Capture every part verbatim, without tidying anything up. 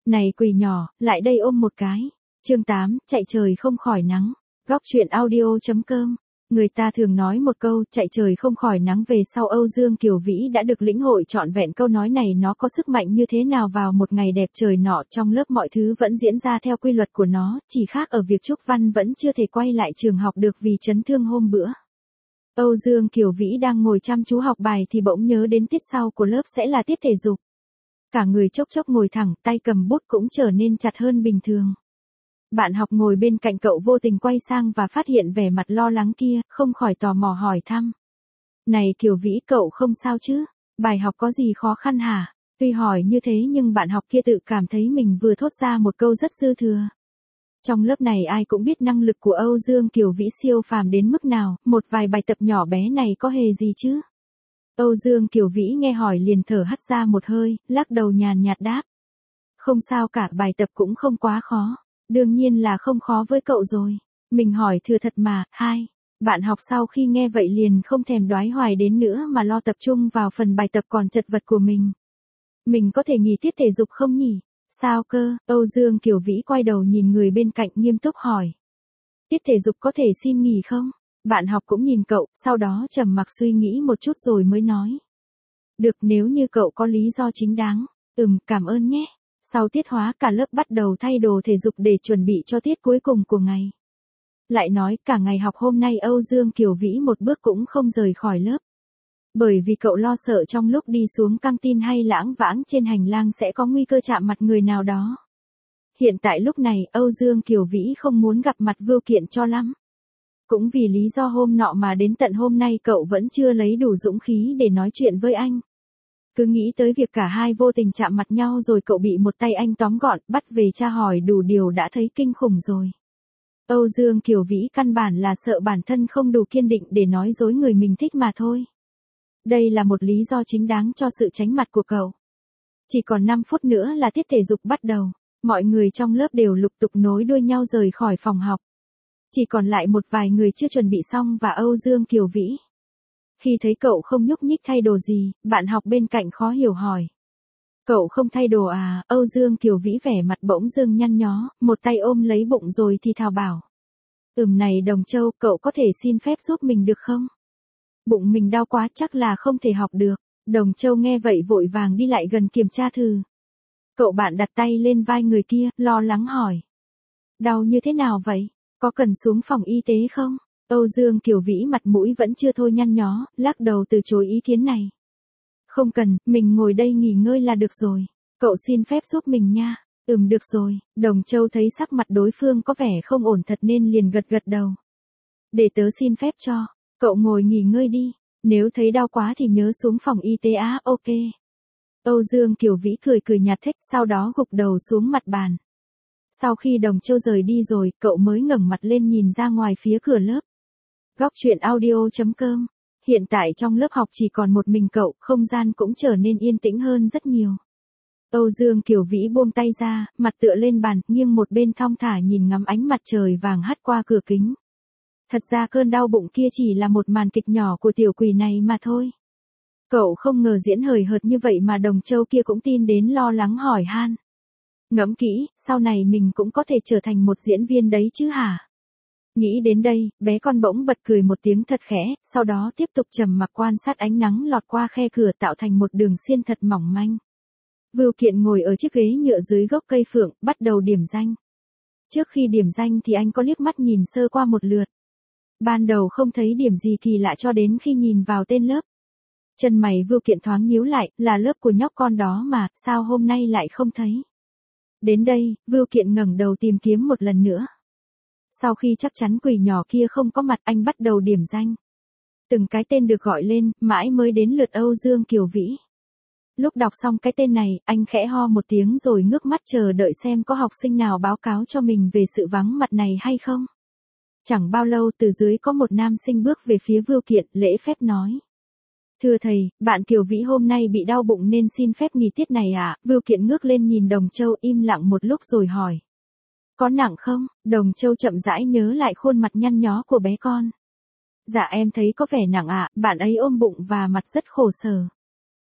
Này quỷ nhỏ, lại đây ôm một cái. Chương tám, chạy trời không khỏi nắng. Góc truyện audio.com. Người ta thường nói một câu, chạy trời không khỏi nắng về sau Âu Dương Kiều Vĩ đã được lĩnh hội trọn vẹn câu nói này nó có sức mạnh như thế nào vào một ngày đẹp trời nọ trong lớp mọi thứ vẫn diễn ra theo quy luật của nó, chỉ khác ở việc Trúc Văn vẫn chưa thể quay lại trường học được vì chấn thương hôm bữa. Âu Dương Kiều Vĩ đang ngồi chăm chú học bài thì bỗng nhớ đến tiết sau của lớp sẽ là tiết thể dục. Cả người chốc chốc ngồi thẳng, tay cầm bút cũng trở nên chặt hơn bình thường. Bạn học ngồi bên cạnh cậu vô tình quay sang và phát hiện vẻ mặt lo lắng kia, không khỏi tò mò hỏi thăm. Này Kiều Vĩ, cậu không sao chứ? Bài học có gì khó khăn hả? Tuy hỏi như thế nhưng bạn học kia tự cảm thấy mình vừa thốt ra một câu rất dư thừa. Trong lớp này ai cũng biết năng lực của Âu Dương Kiều Vĩ siêu phàm đến mức nào, một vài bài tập nhỏ bé này có hề gì chứ? Âu Dương Kiều Vĩ nghe hỏi liền thở hắt ra một hơi, lắc đầu nhàn nhạt đáp. Không sao cả, bài tập cũng không quá khó. Đương nhiên là không khó với cậu rồi. Mình hỏi thừa thật mà. Hai. Bạn học sau khi nghe vậy liền không thèm đoái hoài đến nữa mà lo tập trung vào phần bài tập còn chật vật của mình. Mình có thể nghỉ tiết thể dục không nhỉ? Sao cơ? Âu Dương Kiều Vĩ quay đầu nhìn người bên cạnh nghiêm túc hỏi. Tiết thể dục có thể xin nghỉ không? Bạn học cũng nhìn cậu, sau đó trầm mặc suy nghĩ một chút rồi mới nói. Được, nếu như cậu có lý do chính đáng. Ừm, cảm ơn nhé. Sau tiết hóa cả lớp bắt đầu thay đồ thể dục để chuẩn bị cho tiết cuối cùng của ngày. Lại nói cả ngày học hôm nay Âu Dương Kiều Vĩ một bước cũng không rời khỏi lớp. Bởi vì cậu lo sợ trong lúc đi xuống căng tin hay lãng vãng trên hành lang sẽ có nguy cơ chạm mặt người nào đó. Hiện tại lúc này Âu Dương Kiều Vĩ không muốn gặp mặt Vưu Kiện cho lắm. Cũng vì lý do hôm nọ mà đến tận hôm nay cậu vẫn chưa lấy đủ dũng khí để nói chuyện với anh. Cứ nghĩ tới việc cả hai vô tình chạm mặt nhau rồi cậu bị một tay anh tóm gọn, bắt về tra hỏi đủ điều đã thấy kinh khủng rồi. Âu Dương Kiều Vĩ căn bản là sợ bản thân không đủ kiên định để nói dối người mình thích mà thôi. Đây là một lý do chính đáng cho sự tránh mặt của cậu. Chỉ còn năm phút nữa là tiết thể dục bắt đầu, mọi người trong lớp đều lục tục nối đuôi nhau rời khỏi phòng học. Chỉ còn lại một vài người chưa chuẩn bị xong và Âu Dương Kiều Vĩ. Khi thấy cậu không nhúc nhích thay đồ gì, bạn học bên cạnh khó hiểu hỏi. Cậu không thay đồ à? Âu Dương Kiều Vĩ vẻ mặt bỗng dưng nhăn nhó, một tay ôm lấy bụng rồi thì thào bảo. Ừm này Đồng Châu, cậu có thể xin phép giúp mình được không? Bụng mình đau quá chắc là không thể học được. Đồng Châu nghe vậy vội vàng đi lại gần kiểm tra thử. Cậu bạn đặt tay lên vai người kia, lo lắng hỏi. Đau như thế nào vậy? Có cần xuống phòng y tế không? Âu Dương Kiều Vĩ mặt mũi vẫn chưa thôi nhăn nhó, lắc đầu từ chối ý kiến này. Không cần, mình ngồi đây nghỉ ngơi là được rồi. Cậu xin phép giúp mình nha. Ừm được rồi. Đồng Châu thấy sắc mặt đối phương có vẻ không ổn thật nên liền gật gật đầu. Để tớ xin phép cho. Cậu ngồi nghỉ ngơi đi. Nếu thấy đau quá thì nhớ xuống phòng y tế á, ok. Âu Dương Kiều Vĩ cười cười nhạt thích, sau đó gục đầu xuống mặt bàn. Sau khi Đồng Châu rời đi rồi, cậu mới ngẩng mặt lên nhìn ra ngoài phía cửa lớp. Góc truyện audio.com. Hiện tại trong lớp học chỉ còn một mình cậu, không gian cũng trở nên yên tĩnh hơn rất nhiều. Âu Dương Kiều Vĩ buông tay ra, mặt tựa lên bàn, nghiêng một bên thong thả nhìn ngắm ánh mặt trời vàng hắt qua cửa kính. Thật ra cơn đau bụng kia chỉ là một màn kịch nhỏ của tiểu quỷ này mà thôi. Cậu không ngờ diễn hời hợt như vậy mà Đồng Châu kia cũng tin đến lo lắng hỏi han. Ngẫm kỹ, sau này mình cũng có thể trở thành một diễn viên đấy chứ hả? Nghĩ đến đây, bé con bỗng bật cười một tiếng thật khẽ, sau đó tiếp tục trầm mặc quan sát ánh nắng lọt qua khe cửa tạo thành một đường xiên thật mỏng manh. Vưu Kiện ngồi ở chiếc ghế nhựa dưới gốc cây phượng, bắt đầu điểm danh. Trước khi điểm danh thì anh có liếc mắt nhìn sơ qua một lượt. Ban đầu không thấy điểm gì kỳ lạ cho đến khi nhìn vào tên lớp. Chân mày Vưu Kiện thoáng nhíu lại, là lớp của nhóc con đó mà, sao hôm nay lại không thấy? Đến đây, Vưu Kiện ngẩng đầu tìm kiếm một lần nữa. Sau khi chắc chắn quỷ nhỏ kia không có mặt anh bắt đầu điểm danh. Từng cái tên được gọi lên, mãi mới đến lượt Âu Dương Kiều Vĩ. Lúc đọc xong cái tên này, anh khẽ ho một tiếng rồi ngước mắt chờ đợi xem có học sinh nào báo cáo cho mình về sự vắng mặt này hay không. Chẳng bao lâu từ dưới có một nam sinh bước về phía Vưu Kiện, lễ phép nói. Thưa thầy, bạn Kiều Vĩ hôm nay bị đau bụng nên xin phép nghỉ tiết này ạ. À? Vưu Kiện ngước lên nhìn Đồng Châu im lặng một lúc rồi hỏi. Có nặng không? Đồng Châu chậm rãi nhớ lại khuôn mặt nhăn nhó của bé con. Dạ em thấy có vẻ nặng ạ, à, bạn ấy ôm bụng và mặt rất khổ sở.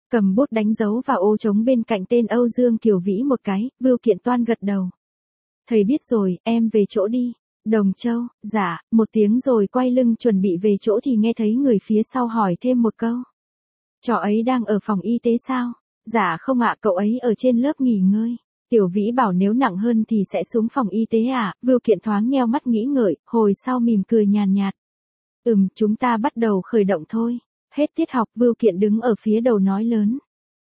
Cầm bút đánh dấu vào ô trống bên cạnh tên Âu Dương Kiều Vĩ một cái, Vưu Kiện toan gật đầu. Thầy biết rồi, em về chỗ đi. Đồng Châu, dạ, một tiếng rồi quay lưng chuẩn bị về chỗ thì nghe thấy người phía sau hỏi thêm một câu. Trò ấy đang ở phòng y tế sao? Dạ không ạ, cậu ấy ở trên lớp nghỉ ngơi. Tiểu Vĩ bảo nếu nặng hơn thì sẽ xuống phòng y tế à? Vưu Kiện thoáng nheo mắt nghĩ ngợi, hồi sau mỉm cười nhàn nhạt. Ừm, chúng ta bắt đầu khởi động thôi. Hết tiết học, Vưu Kiện đứng ở phía đầu nói lớn.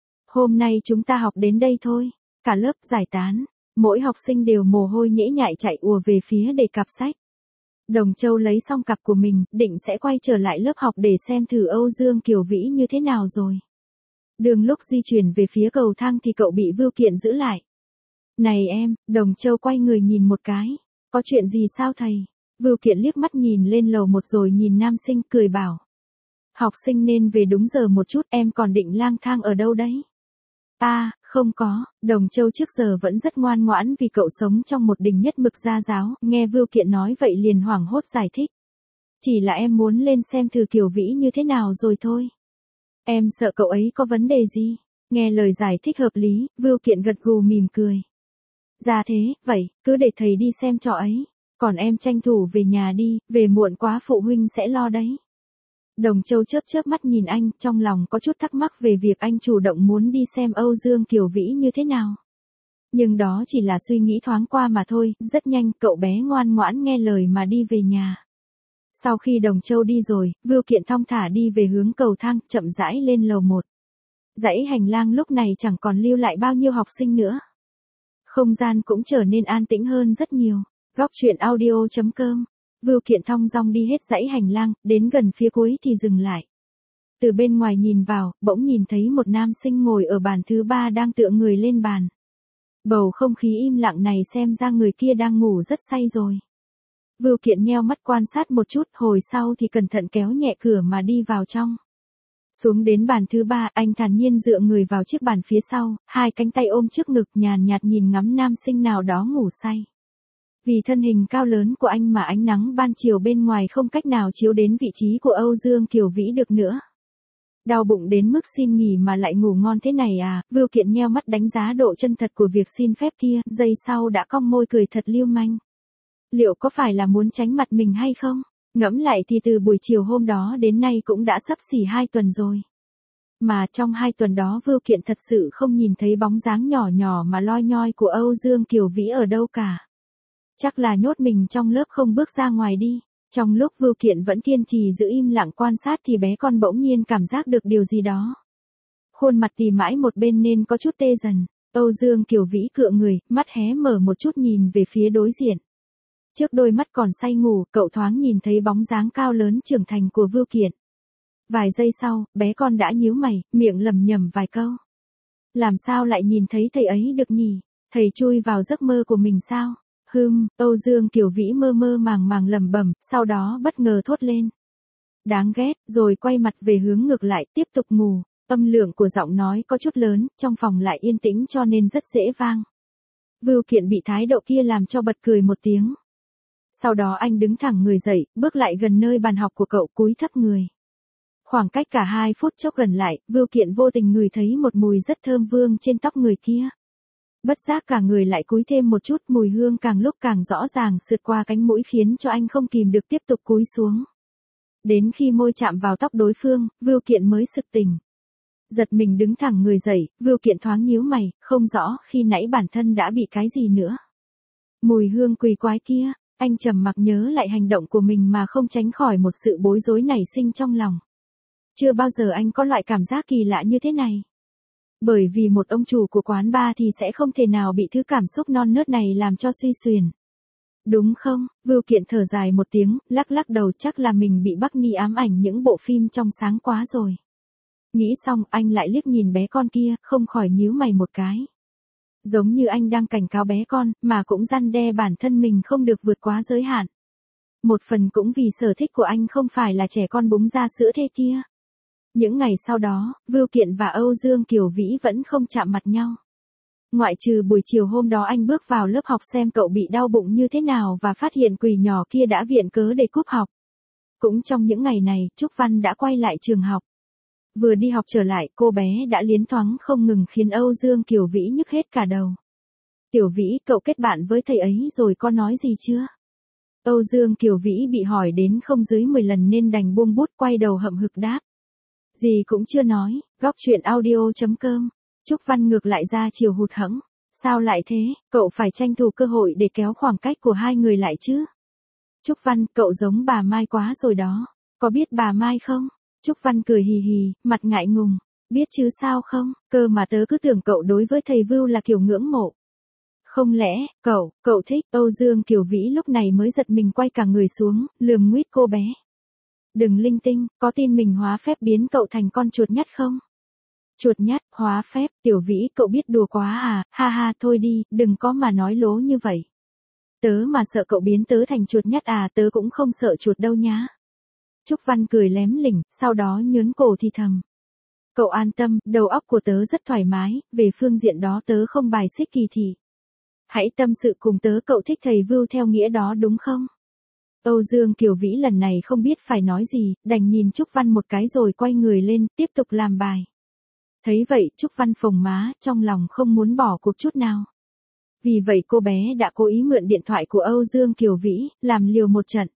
Hôm nay chúng ta học đến đây thôi. Cả lớp giải tán. Mỗi học sinh đều mồ hôi nhễ nhại chạy ùa về phía để cặp sách. Đồng Châu lấy xong cặp của mình, định sẽ quay trở lại lớp học để xem thử Âu Dương Kiều Vĩ như thế nào rồi. Đường lúc di chuyển về phía cầu thang thì cậu bị Vưu Kiện giữ lại. Này em, Đồng Châu quay người nhìn một cái. Có chuyện gì sao thầy? Vưu Kiện liếc mắt nhìn lên lầu một rồi nhìn nam sinh cười bảo. Học sinh nên về đúng giờ một chút, em còn định lang thang ở đâu đấy? À, không có, Đồng Châu trước giờ vẫn rất ngoan ngoãn vì cậu sống trong một đình nhất mực gia giáo, nghe Vưu Kiện nói vậy liền hoảng hốt giải thích. Chỉ là em muốn lên xem thử Kiều Vĩ như thế nào rồi thôi. Em sợ cậu ấy có vấn đề gì? Nghe lời giải thích hợp lý, Vưu Kiện gật gù mỉm cười. Ra thế, vậy, cứ để thầy đi xem trò ấy. Còn em tranh thủ về nhà đi, về muộn quá phụ huynh sẽ lo đấy. Đồng Châu chớp chớp mắt nhìn anh, trong lòng có chút thắc mắc về việc anh chủ động muốn đi xem Âu Dương Kiều Vĩ như thế nào. Nhưng đó chỉ là suy nghĩ thoáng qua mà thôi, rất nhanh cậu bé ngoan ngoãn nghe lời mà đi về nhà. Sau khi Đồng Châu đi rồi, Vưu Kiện thong thả đi về hướng cầu thang, chậm rãi lên lầu một. Dãy hành lang lúc này chẳng còn lưu lại bao nhiêu học sinh nữa. Không gian cũng trở nên an tĩnh hơn rất nhiều. Góc truyện audio chấm com. Vưu Kiện thong dong đi hết dãy hành lang, đến gần phía cuối thì dừng lại. Từ bên ngoài nhìn vào, bỗng nhìn thấy một nam sinh ngồi ở bàn thứ ba đang tựa người lên bàn. Bầu không khí im lặng này xem ra người kia đang ngủ rất say rồi. Vưu Kiện nheo mắt quan sát một chút, hồi sau thì cẩn thận kéo nhẹ cửa mà đi vào trong. Xuống đến bàn thứ ba, anh thản nhiên dựa người vào chiếc bàn phía sau, hai cánh tay ôm trước ngực nhàn nhạt nhìn ngắm nam sinh nào đó ngủ say. Vì thân hình cao lớn của anh mà ánh nắng ban chiều bên ngoài không cách nào chiếu đến vị trí của Âu Dương Kiều Vĩ được nữa. Đau bụng đến mức xin nghỉ mà lại ngủ ngon thế này à? Vưu Kiện nheo mắt đánh giá độ chân thật của việc xin phép kia, giây sau đã cong môi cười thật lưu manh. Liệu có phải là muốn tránh mặt mình hay không? Ngẫm lại thì từ buổi chiều hôm đó đến nay cũng đã sắp xỉ hai tuần rồi. Mà trong hai tuần đó Vưu Kiện thật sự không nhìn thấy bóng dáng nhỏ nhỏ mà loi nhoi của Âu Dương Kiều Vĩ ở đâu cả. Chắc là nhốt mình trong lớp không bước ra ngoài đi. Trong lúc Vưu Kiện vẫn kiên trì giữ im lặng quan sát thì bé con bỗng nhiên cảm giác được điều gì đó. Khuôn mặt tì mãi một bên nên có chút tê dần. Âu Dương Kiều Vĩ cựa người, mắt hé mở một chút nhìn về phía đối diện. Trước đôi mắt còn say ngủ, cậu thoáng nhìn thấy bóng dáng cao lớn trưởng thành của Vưu Kiện. Vài giây sau, bé con đã nhíu mày, miệng lẩm nhẩm vài câu. Làm sao lại nhìn thấy thầy ấy được nhỉ? Thầy chui vào giấc mơ của mình sao? Hừm, Âu Dương Kiều Vĩ mơ mơ màng màng lẩm bẩm, sau đó bất ngờ thốt lên. Đáng ghét, rồi quay mặt về hướng ngược lại, tiếp tục ngủ. Âm lượng của giọng nói có chút lớn, trong phòng lại yên tĩnh cho nên rất dễ vang. Vưu Kiện bị thái độ kia làm cho bật cười một tiếng. Sau đó anh đứng thẳng người dậy, bước lại gần nơi bàn học của cậu, cúi thấp người. Khoảng cách cả hai phút chốc gần lại, Vưu Kiện vô tình ngửi thấy một mùi rất thơm vương trên tóc người kia. Bất giác cả người lại cúi thêm một chút, mùi hương càng lúc càng rõ ràng sượt qua cánh mũi khiến cho anh không kìm được tiếp tục cúi xuống. Đến khi môi chạm vào tóc đối phương, Vưu Kiện mới sực tỉnh. Giật mình đứng thẳng người dậy, Vưu Kiện thoáng nhíu mày, không rõ khi nãy bản thân đã bị cái gì nữa. Mùi hương quỷ quái kia, anh trầm mặc nhớ lại hành động của mình mà không tránh khỏi một sự bối rối nảy sinh trong lòng. Chưa bao giờ anh có loại cảm giác kỳ lạ như thế này. Bởi vì một ông chủ của quán bar thì sẽ không thể nào bị thứ cảm xúc non nớt này làm cho suy xuyển. Đúng không? Vưu Kiện thở dài một tiếng, lắc lắc đầu, chắc là mình bị Bắc Ni ám ảnh những bộ phim trong sáng quá rồi. Nghĩ xong anh lại liếc nhìn bé con kia, không khỏi nhíu mày một cái. Giống như anh đang cảnh cáo bé con, mà cũng răn đe bản thân mình không được vượt quá giới hạn. Một phần cũng vì sở thích của anh không phải là trẻ con búng ra sữa thế kia. Những ngày sau đó, Vưu Kiện và Âu Dương Kiều Vĩ vẫn không chạm mặt nhau. Ngoại trừ buổi chiều hôm đó anh bước vào lớp học xem cậu bị đau bụng như thế nào và phát hiện quỷ nhỏ kia đã viện cớ để cúp học. Cũng trong những ngày này, Trúc Văn đã quay lại trường học. Vừa đi học trở lại, cô bé đã liến thoáng không ngừng khiến Âu Dương Kiều Vĩ nhức hết cả đầu. Tiểu Vĩ, cậu kết bạn với thầy ấy rồi có nói gì chưa? Âu Dương Kiều Vĩ bị hỏi đến không dưới mười lần nên đành buông bút quay đầu hậm hực đáp. Gì cũng chưa nói, góc chuyện audio chấm com. Trúc Văn ngược lại ra chiều hụt hẫng. Sao lại thế, cậu phải tranh thủ cơ hội để kéo khoảng cách của hai người lại chứ. Trúc Văn, cậu giống bà Mai quá rồi đó. Có biết bà Mai không? Trúc Văn cười hì hì, mặt ngại ngùng. Biết chứ sao không, cơ mà tớ cứ tưởng cậu đối với thầy Vưu là kiểu ngưỡng mộ. Không lẽ, cậu, cậu thích? Âu Dương Kiều Vĩ lúc này mới giật mình quay cả người xuống, lườm nguýt cô bé. Đừng linh tinh, có tin mình hóa phép biến cậu thành con chuột nhắt không? Chuột nhắt, hóa phép, Tiểu Vĩ cậu biết đùa quá à, ha ha thôi đi, đừng có mà nói lố như vậy. Tớ mà sợ cậu biến tớ thành chuột nhắt à, tớ cũng không sợ chuột đâu nhá. Trúc Văn cười lém lỉnh, sau đó nhớn cổ thì thầm. Cậu an tâm, đầu óc của tớ rất thoải mái, về phương diện đó tớ không bài xích kỳ thị. Hãy tâm sự cùng tớ, cậu thích thầy Vưu theo nghĩa đó đúng không? Âu Dương Kiều Vĩ lần này không biết phải nói gì, đành nhìn Trúc Văn một cái rồi quay người lên, tiếp tục làm bài. Thấy vậy, Trúc Văn phồng má, trong lòng không muốn bỏ cuộc chút nào. Vì vậy cô bé đã cố ý mượn điện thoại của Âu Dương Kiều Vĩ, làm liều một trận.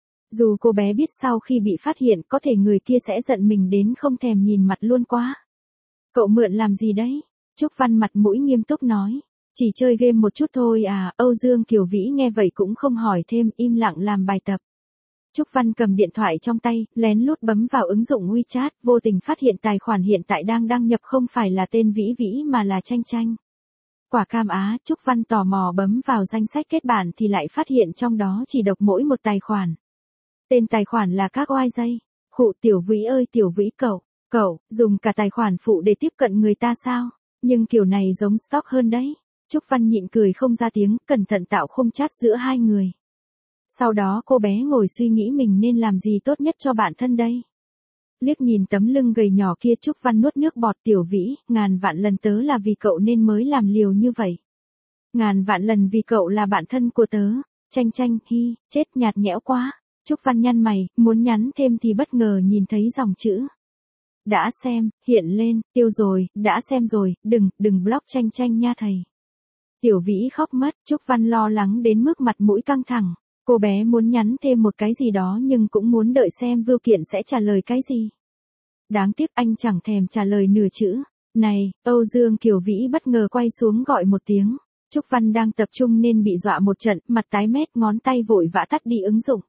Dù cô bé biết sau khi bị phát hiện có thể người kia sẽ giận mình đến không thèm nhìn mặt luôn quá. Cậu mượn làm gì đấy? Trúc Văn mặt mũi nghiêm túc nói. Chỉ chơi game một chút thôi à, Âu Dương Kiều Vĩ nghe vậy cũng không hỏi thêm, im lặng làm bài tập. Trúc Văn cầm điện thoại trong tay, lén lút bấm vào ứng dụng WeChat, vô tình phát hiện tài khoản hiện tại đang đăng nhập không phải là tên Vĩ Vĩ mà là Tranh Tranh. Quả cam á, Trúc Văn tò mò bấm vào danh sách kết bạn thì lại phát hiện trong đó chỉ độc mỗi một tài khoản. Tên tài khoản là các oai dây. Khụ Tiểu Vĩ ơi Tiểu Vĩ cậu, cậu, dùng cả tài khoản phụ để tiếp cận người ta sao? Nhưng kiểu này giống stalk hơn đấy. Trúc Văn nhịn cười không ra tiếng, cẩn thận tạo khung chat giữa hai người. Sau đó cô bé ngồi suy nghĩ mình nên làm gì tốt nhất cho bản thân đây. Liếc nhìn tấm lưng gầy nhỏ kia, Trúc Văn nuốt nước bọt. Tiểu Vĩ, ngàn vạn lần tớ là vì cậu nên mới làm liều như vậy. Ngàn vạn lần vì cậu là bạn thân của tớ. Tranh Tranh, hi, chết nhạt nhẽo quá. Trúc Văn nhăn mày, muốn nhắn thêm thì bất ngờ nhìn thấy dòng chữ. Đã xem, hiện lên, tiêu rồi, đã xem rồi, đừng, đừng block Tranh Tranh nha thầy. Tiểu Vĩ khóc mất, Trúc Văn lo lắng đến mức mặt mũi căng thẳng. Cô bé muốn nhắn thêm một cái gì đó nhưng cũng muốn đợi xem Vưu Kiện sẽ trả lời cái gì. Đáng tiếc anh chẳng thèm trả lời nửa chữ. Này, Âu Dương Kiều Vĩ bất ngờ quay xuống gọi một tiếng. Trúc Văn đang tập trung nên bị dọa một trận, mặt tái mét, ngón tay vội vã tắt đi ứng dụng.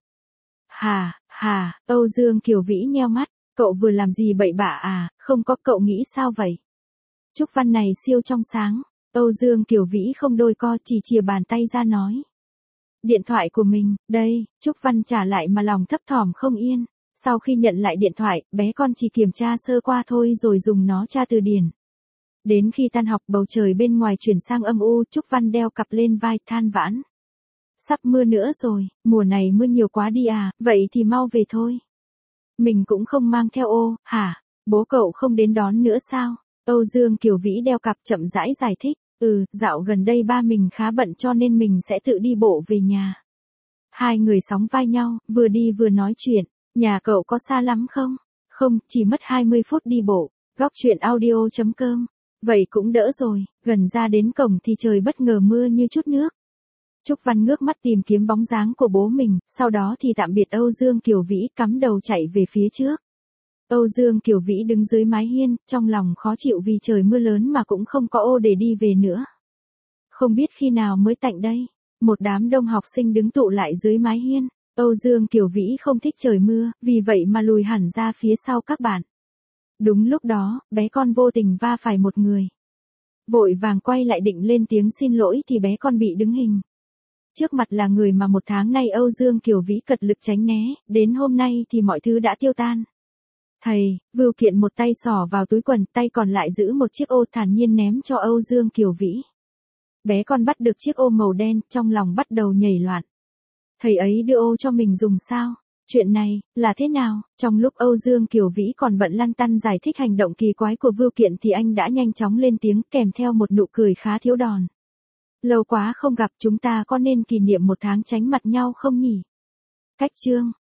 Hà, hà, Âu Dương Kiều Vĩ nheo mắt, cậu vừa làm gì bậy bạ à, không có, cậu nghĩ sao vậy? Trúc Văn này siêu trong sáng. Âu Dương Kiều Vĩ không đôi co, chỉ chìa bàn tay ra nói. Điện thoại của mình, đây, Trúc Văn trả lại mà lòng thấp thỏm không yên. Sau khi nhận lại điện thoại, bé con chỉ kiểm tra sơ qua thôi rồi dùng nó tra từ điển. Đến khi tan học, bầu trời bên ngoài chuyển sang âm u, Trúc Văn đeo cặp lên vai than vãn. Sắp mưa nữa rồi, mùa này mưa nhiều quá đi à, vậy thì mau về thôi. Mình cũng không mang theo ô, hả, bố cậu không đến đón nữa sao? Âu Dương Kiều Vĩ đeo cặp chậm rãi giải thích. Ừ, dạo gần đây ba mình khá bận cho nên mình sẽ tự đi bộ về nhà. Hai người sóng vai nhau, vừa đi vừa nói chuyện. Nhà cậu có xa lắm không? Không, chỉ mất hai mươi phút đi bộ. Góc chuyện audio chấm com. Vậy cũng đỡ rồi, gần ra đến cổng thì trời bất ngờ mưa như chút nước. Trúc Văn ngước mắt tìm kiếm bóng dáng của bố mình, sau đó thì tạm biệt Âu Dương Kiều Vĩ, cắm đầu chạy về phía trước. Âu Dương Kiều Vĩ đứng dưới mái hiên, trong lòng khó chịu vì trời mưa lớn mà cũng không có ô để đi về nữa. Không biết khi nào mới tạnh đây. Một đám đông học sinh đứng tụ lại dưới mái hiên. Âu Dương Kiều Vĩ không thích trời mưa, vì vậy mà lùi hẳn ra phía sau các bạn. Đúng lúc đó, bé con vô tình va phải một người. Vội vàng quay lại định lên tiếng xin lỗi thì bé con bị đứng hình. Trước mặt là người mà một tháng nay Âu Dương Kiều Vĩ cật lực tránh né, đến hôm nay thì mọi thứ đã tiêu tan. Thầy, Vưu Kiện một tay xỏ vào túi quần, tay còn lại giữ một chiếc ô thản nhiên ném cho Âu Dương Kiều Vĩ. Bé con bắt được chiếc ô màu đen, trong lòng bắt đầu nhảy loạn. Thầy ấy đưa ô cho mình dùng sao? Chuyện này, là thế nào? Trong lúc Âu Dương Kiều Vĩ còn bận lăn tăn giải thích hành động kỳ quái của Vưu Kiện thì anh đã nhanh chóng lên tiếng kèm theo một nụ cười khá thiếu đòn. Lâu quá không gặp, chúng ta có nên kỷ niệm một tháng tránh mặt nhau không nhỉ? Cách chương.